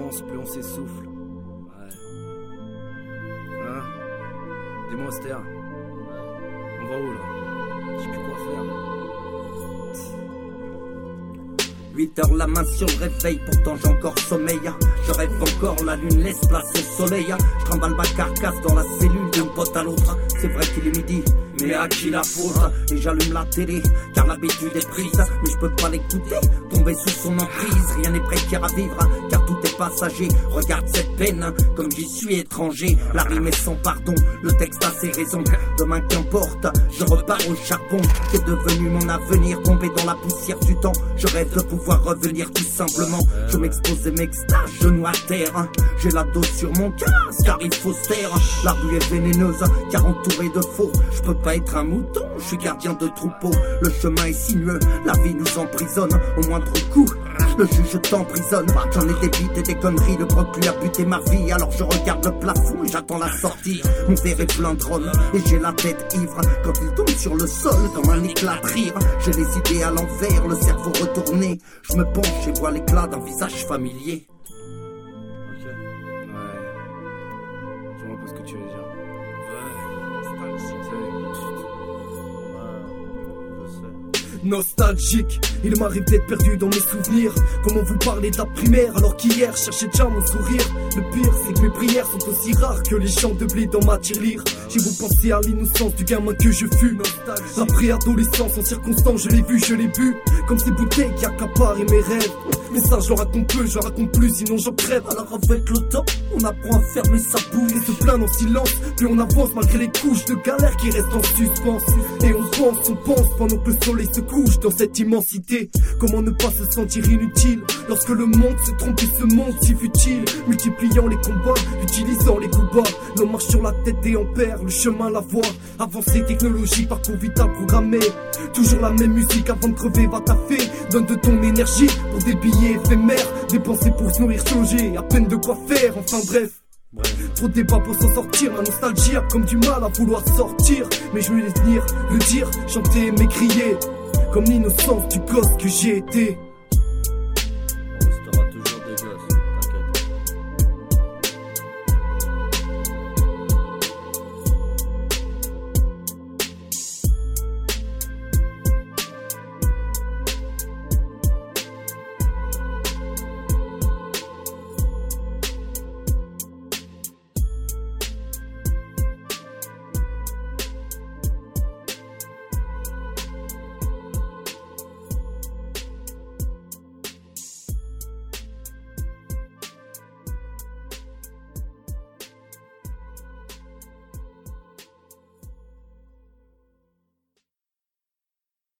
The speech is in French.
avance, plus on s'essouffle. Ouais. Hein? Dis-moi, Esther. On va où, là? Je sais plus quoi faire. 8h la main sur le réveil, pourtant j'ai encore sommeil. Je rêve encore, la lune laisse place au soleil. Je trimballe ma carcasse dans la cellule d'un pote à l'autre. C'est vrai qu'il est midi, mais à qui la faute? Et j'allume la télé, car l'habitude est prise. Mais je peux pas l'écouter, tomber sous son emprise. Rien n'est précaire à vivre, car tout est passager. Regarde cette peine, comme j'y suis étranger. La rime est sans pardon, le texte a ses raisons. Demain qu'importe, je repars au charbon. C'est devenu mon avenir, tombé dans la poussière du temps. Je rêve de pouvoir revenir tout simplement. Je m'expose et m'extase, genoux à terre. J'ai la dose sur mon casque, car il faut se taire. La rue est vénéneuse, car entourée de faux. Je peux pas être un mouton, je suis gardien de troupeau. Le chemin est sinueux, la vie nous emprisonne. Au moindre coup, le juge t'emprisonne. J'en ai des bites et des conneries, le broc lui a buté ma vie. Alors je regarde le plafond et j'attends la sortie. Mon verre est plein de rhum et j'ai la tête ivre. Quand il tombe sur le sol comme un éclat de rire. J'ai les idées à l'envers, le cerveau retourné. Je me penche et vois l'éclat d'un visage familier. Ok. Ouais. Je vois pas ce que tu veux dire. Nostalgique, il m'arrive d'être perdu dans mes souvenirs. Comment vous parler de la primaire alors qu'hier je cherchais déjà mon sourire. Le pire c'est que mes prières sont aussi rares que les champs de blé dans ma tirelire. J'ai vous pensé à l'innocence du gamin que je fus. La préadolescence en circonstance, je l'ai vu, je l'ai bu. Comme ces bouteilles qui accaparent mes rêves. Mais ça je raconte peu, je raconte plus, sinon j'en crève. Alors avec le temps, on apprend à fermer sa bouche et se plaindre en silence. Puis on avance malgré les couches de galère qui restent en suspens. Et on pense pendant que le soleil se couche dans cette immensité. Comment ne pas se sentir inutile lorsque le monde se trompe et ce monde si futile. Multipliant les combats, utilisant les coups bas. L'homme marche sur la tête et on perd le chemin, la voie. Avancée technologie, parcours vital programmé. Toujours la même musique avant de crever, va taffer. Donne de ton énergie pour des billets éphémères. Dépenser pour se nourrir, se loger, à peine de quoi faire, enfin bref. Trop de débats pour s'en sortir, ma nostalgie a comme du mal à vouloir sortir. Mais je vais les tenir, le dire, chanter, m'écrier comme l'innocence du gosse que j'ai été.